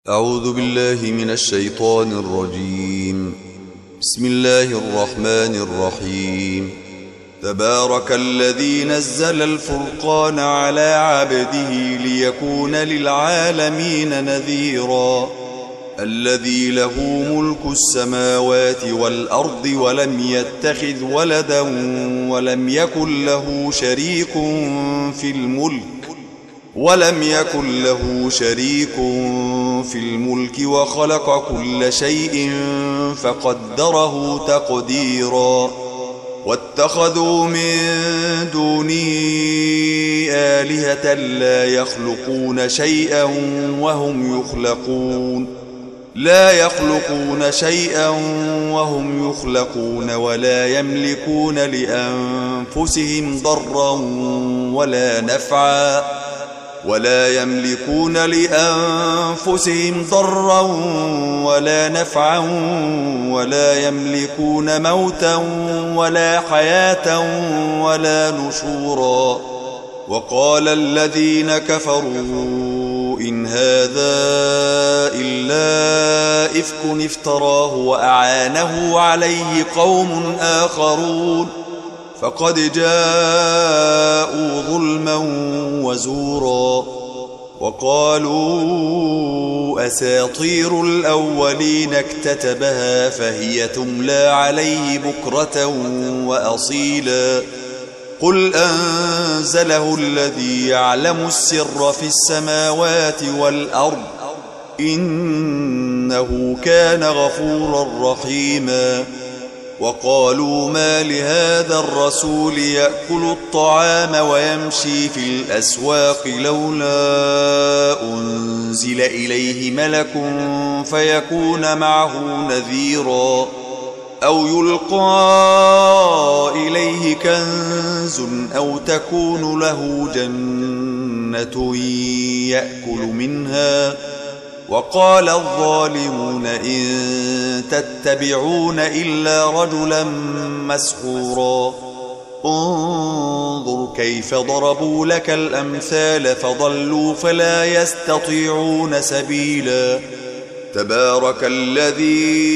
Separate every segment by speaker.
Speaker 1: أعوذ بالله من الشيطان الرجيم. بسم الله الرحمن الرحيم. تبارك الذي نزل الفرقان على عبده ليكون للعالمين نذيرا. الذي له ملك السماوات والأرض ولم يتخذ ولدا ولم يكن له شريك في الملك وخلق كل شيء فقدره تقديرا. واتخذوا من دونه آلهة لا يخلقون شيئا وهم يخلقون ولا يملكون لأنفسهم ضرا ولا نفعا ولا يملكون موتا ولا حياة ولا نشورا. وقال الذين كفروا إن هذا إلا إفك افتراه وأعانه عليه قوم آخرون فقد جاءوا ظلما وزورا. وقالوا أساطير الأولين اكتتبها فهي تملى عليه بكرة وأصيلا. قل أنزله الذي يعلم السر في السماوات والأرض إنه كان غفورا رحيما. وقالوا ما لهذا الرسول يأكل الطعام ويمشي في الأسواق لولا أنزل إليه ملك فيكون معه نذيرا أو يلقى إليه كنز أو تكون له جنة يأكل منها. وقال الظالمون إن تتبعون إلا رجلا مسحورا. انظر كيف ضربوا لك الأمثال فضلوا فلا يستطيعون سبيلا. تبارك الذي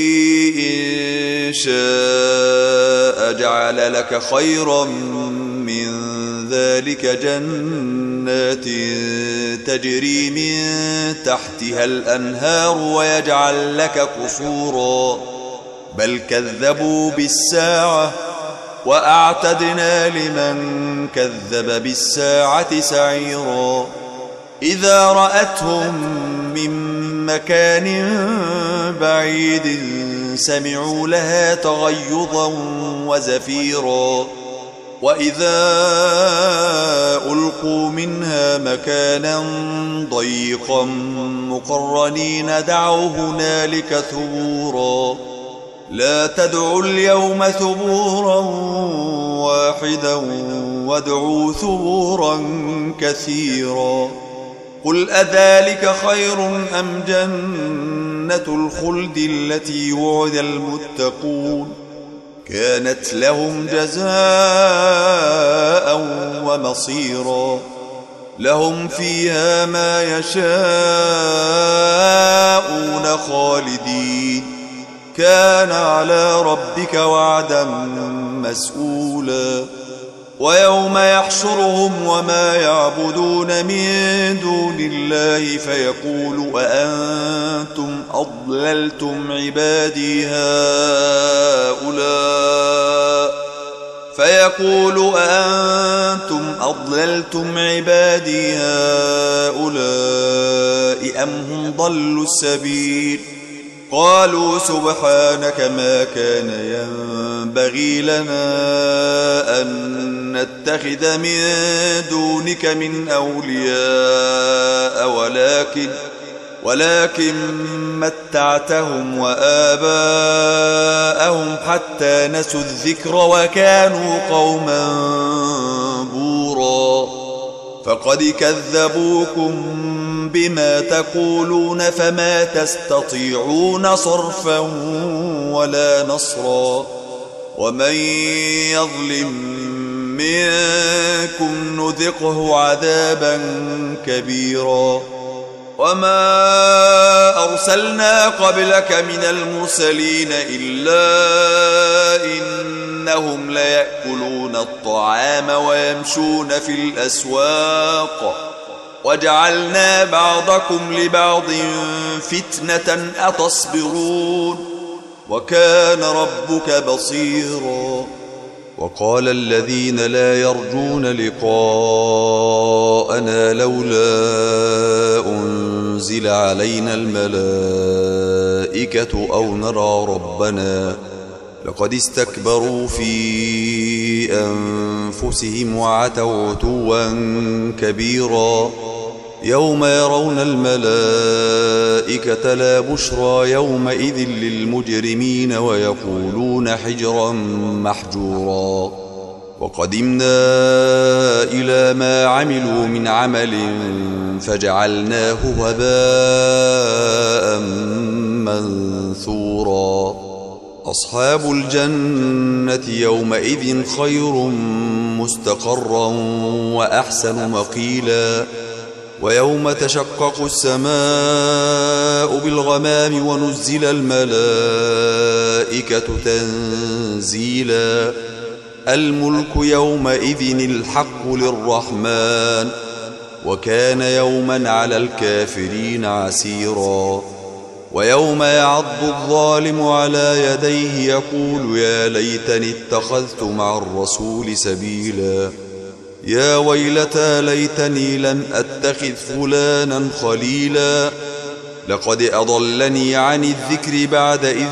Speaker 1: إن شاء جعل لك خيرا من ذلك جنات تجري من تحتها الأنهار ويجعل لك قصورا. بل كذبوا بالساعة وأعتدنا لمن كذب بالساعة سعيرا. إذا رأتهم من مكان بعيد سمعوا لها تغيظا وزفيرا. وإذا ألقوا منها مكانا ضيقا مقرنين دعوا هنالك ثبورا. لا تدعوا اليوم ثبورا واحدا وادعوا ثبورا كثيرا. قل أذلك خير أم جنة الخلد التي وعد المتقون كانت لهم جزاء ومصيرا. لهم فيها ما يشاءون خالدين كان على ربك وعدا مسئولا. ويوم يحشرهم وما يعبدون من دون الله فيقول أأنتم أضللتم عبادي هؤلاء أم هم ضلوا السبيل. قالوا سبحانك ما كان ينبغي لنا أن نتخذ من دونك من أولياء ولكن متعتهم وآباءهم حتى نسوا الذكر وكانوا قوما بورا. فقد كذبوكم بما تقولون فما تستطيعون صرفا ولا نصرا. ومن يظلم منكم نذقه عذابا كبيرا. وما أرسلنا قبلك من المرسلين إلا إنهم ليأكلون الطعام ويمشون في الأسواق وجعلنا بعضكم لبعض فتنة أتصبرون وكان ربك بصيرا. وقال الذين لا يرجون لقاءنا لولا أنزل علينا الملائكة أو نرى ربنا لقد استكبروا في أنفسهم وعتوا عتوا كبيرا. يوم يرون الملائكة لا بشرى يومئذ للمجرمين ويقولون حجرا محجورا. وقدمنا إلى ما عملوا من عمل فجعلناه هباء منثورا. أصحاب الجنة يومئذ خير مستقرا وأحسن مقيلا. ويوم تشقق السماء بالغمام ونزل الملائكة تنزيلا. الملك يومئذ الحق للرحمن وكان يوما على الكافرين عسيرا. ويوم يعض الظالم على يديه يقول يا ليتني اتخذت مع الرسول سبيلا. يا ويلتى ليتني لم أتخذ فلانا خليلا لقد أضلني عن الذكر بعد إذ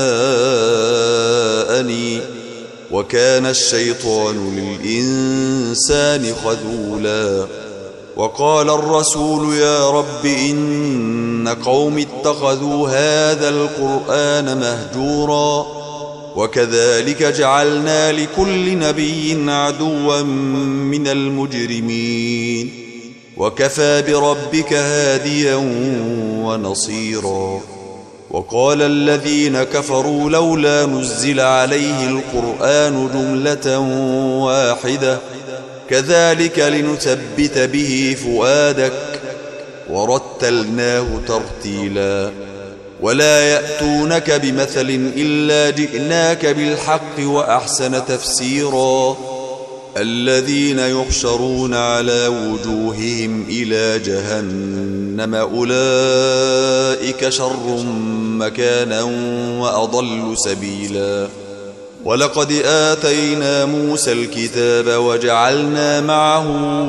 Speaker 1: جاءني وكان الشيطان للإنسان خذولا. وقال الرسول يا رب إن قوم اتخذوا هذا القرآن مهجورا. وكذلك جعلنا لكل نبي عدوا من المجرمين وكفى بربك هاديا ونصيرا. وقال الذين كفروا لولا نزل عليه القرآن جملة واحدة كذلك لنثبت به فؤادك ورتلناه ترتيلا. ولا يأتونك بمثل إلا جئناك بالحق وأحسن تفسيرا. الذين يحشرون على وجوههم إلى جهنم أولئك شر مكانا وأضل سبيلا. ولقد آتينا موسى الكتاب وجعلنا معه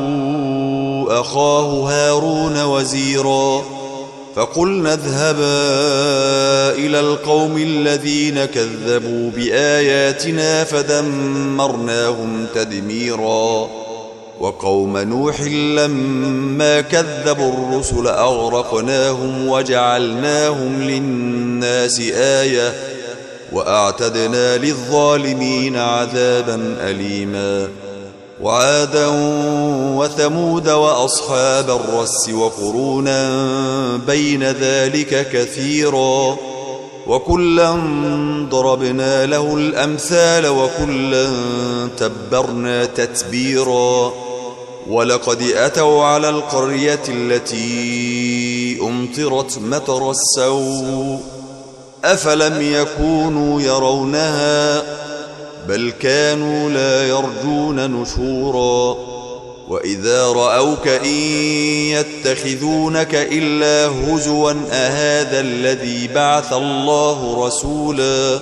Speaker 1: أخاه هارون وزيرا. فقلنا اذهبا إلى القوم الذين كذبوا بآياتنا فدمرناهم تدميرا. وقوم نوح لما كذبوا الرسل أغرقناهم وجعلناهم للناس آية وأعتدنا للظالمين عذابا أليما. وعادا وثمود وأصحاب الرس وقرونا بين ذلك كثيرا. وكلا ضربنا له الأمثال وكلا تبرنا تتبيرا. ولقد أتوا على القرية التي أمطرت مطر السوء أفلم يكونوا يرونها بل كانوا لا يرجون نشورا. وإذا رأوك إن يتخذونك إلا هزوا أهذا الذي بعث الله رسولا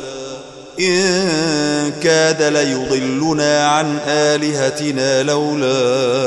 Speaker 1: إن كاد ليضلنا عن آلهتنا لولا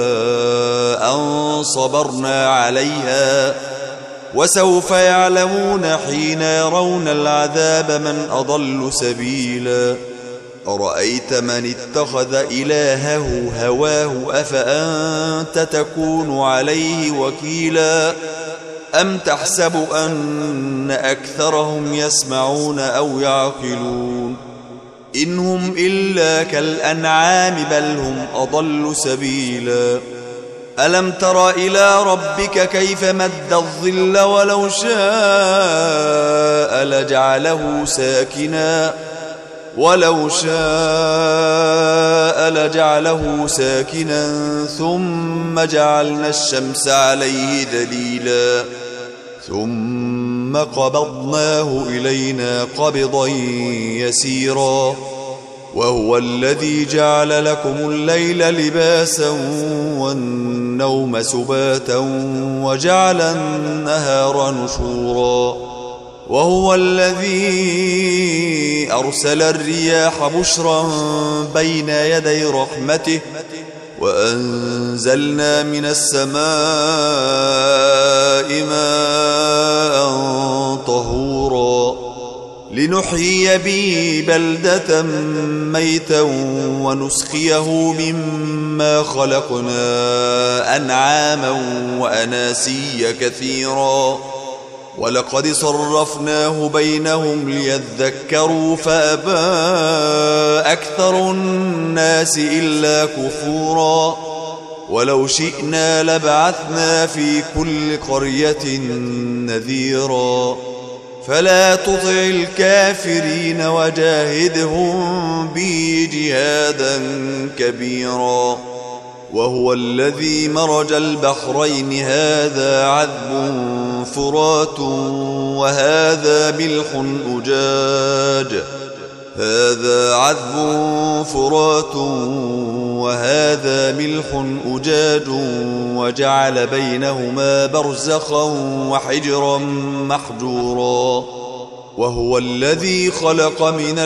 Speaker 1: أن صبرنا عليها. وسوف يعلمون حين يرون العذاب من أضل سبيلا. أرأيت من اتخذ إلهه هواه أفأنت تكون عليه وكيلا. أم تحسب أن أكثرهم يسمعون أو يعقلون إن هم إلا كالأنعام بل هم أضل سبيلا. ألم تر إلى ربك كيف مد الظل ولو شاء لجعله ساكنا ثم جعلنا الشمس عليه دليلا ثم قبضناه إلينا قبضا يسيرا وهو الذي جعل لكم الليل لباسا والنوم سباتا وجعل النهار نشورا وهو الذي أرسل الرياح بشرا بين يدي رحمته وأنزلنا من السماء ماء طهورا لنحيي به بلدة ميتا ونسقيه مما خلقنا أنعاما وأناسيا كثيرا ولقد صرفناه بينهم ليذكروا فأبى أكثر الناس إلا كفورا ولو شئنا لبعثنا في كل قرية نذيرا فلا تطع الكافرين وجاهدهم به جهادا كبيرا وهو الذي مرج البحرين هذا عذب فرات وهذا ملح أجاج هذا عذب فرات وهذا ملح أجاج وجعل بينهما برزخا وحجرا محجورا وهو الذي خلق من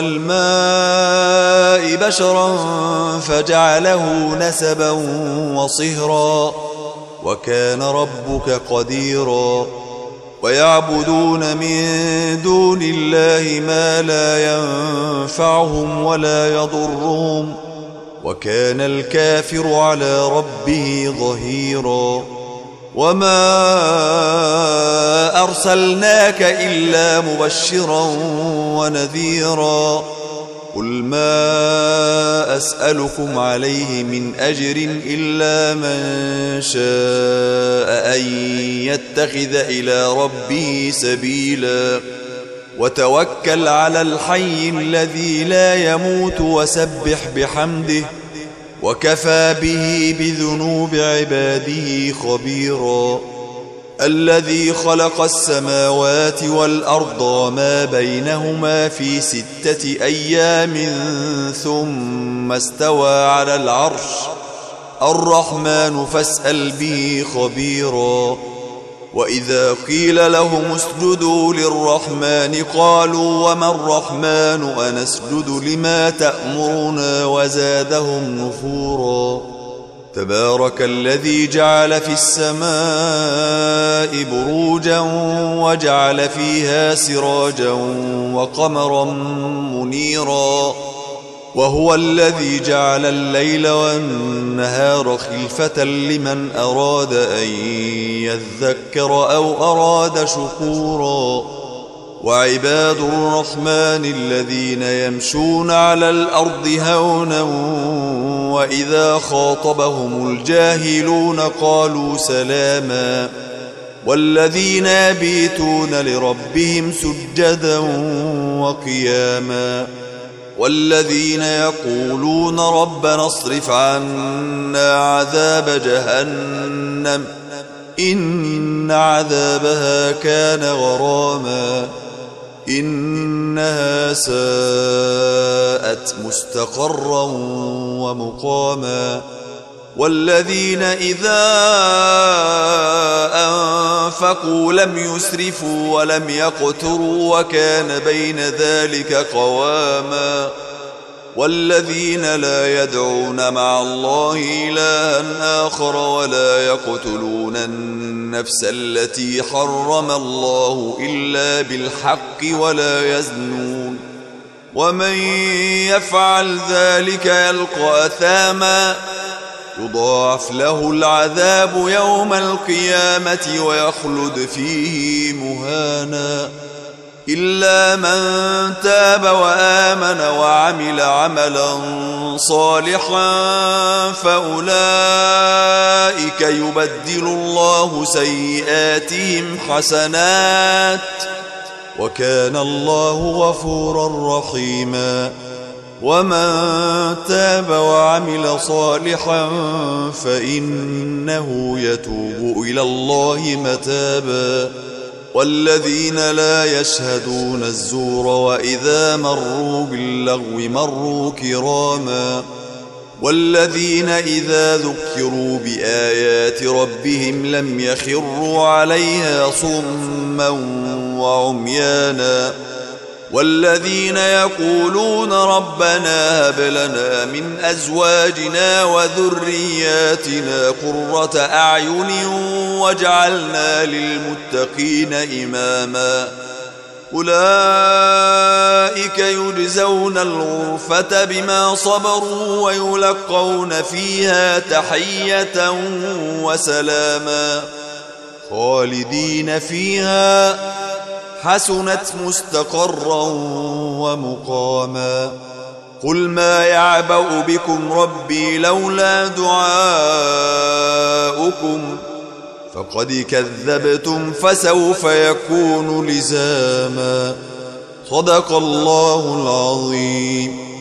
Speaker 1: الماء بشرا فجعله نسبا وصهرا وكان ربك قديرا ويعبدون من دون الله ما لا ينفعهم ولا يضرهم وكان الكافر على ربه ظهيرا وما أرسلناك إلا مبشرا ونذيرا قل ما أسألكم عليه من أجر إلا من شاء أن يتخذ إلى ربه سبيلا وتوكل على الحي الذي لا يموت وسبح بحمده وكفى به بذنوب عباده خبيرا الذي خلق السماوات والأرض وما بينهما في 6 أيام ثم استوى على العرش الرحمن فاسأل به خبيرا وإذا قيل لهم اسجدوا للرحمن قالوا وما الرحمن أنسجد لما تأمرنا وزادهم نفورا تبارك الذي جعل في السماء بروجا وجعل فيها سراجا وقمرا منيرا وهو الذي جعل الليل والنهار خلفة لمن أراد أن يذكر أو أراد شكورا وعباد الرحمن الذين يمشون على الأرض هونا وإذا خاطبهم الجاهلون قالوا سلاما والذين يبيتون لربهم سجدا وقياما والذين يقولون ربنا اصرف عنا عذاب جهنم إن عذابها كان غراما إنها ساءت مستقرا ومقاما والذين إذا أنفقوا لم يسرفوا ولم يقتروا وكان بين ذلك قواما والذين لا يدعون مع الله إلها آخر ولا يقتلون النفس التي حرم الله إلا بالحق ولا يزنون ومن يفعل ذلك يلقى أثاما يضاعف له العذاب يوم القيامة ويخلد فيه مهانا إلا من تاب وآمن وعمل عملا صالحا فأولئك يبدل الله سيئاتهم حسنات وكان الله غفورا رحيما ومن تاب وعمل صالحا فإنه يتوب إلى الله متابا والذين لا يشهدون الزور وإذا مروا باللغو مروا كراما والذين إذا ذكروا بآيات ربهم لم يخروا عليها صما وعميانا والذين يقولون ربنا هب لنا من أزواجنا وذرياتنا قرة أعين واجعلنا للمتقين إماما أولئك يجزون الغرفة بما صبروا ويلقون فيها تحية وسلاما خالدين فيها حسنت مستقرا ومقاما قل ما يعبأ بكم ربي لولا دعاؤكم فقد كذبتم فسوف يكون لزاما صدق الله العظيم.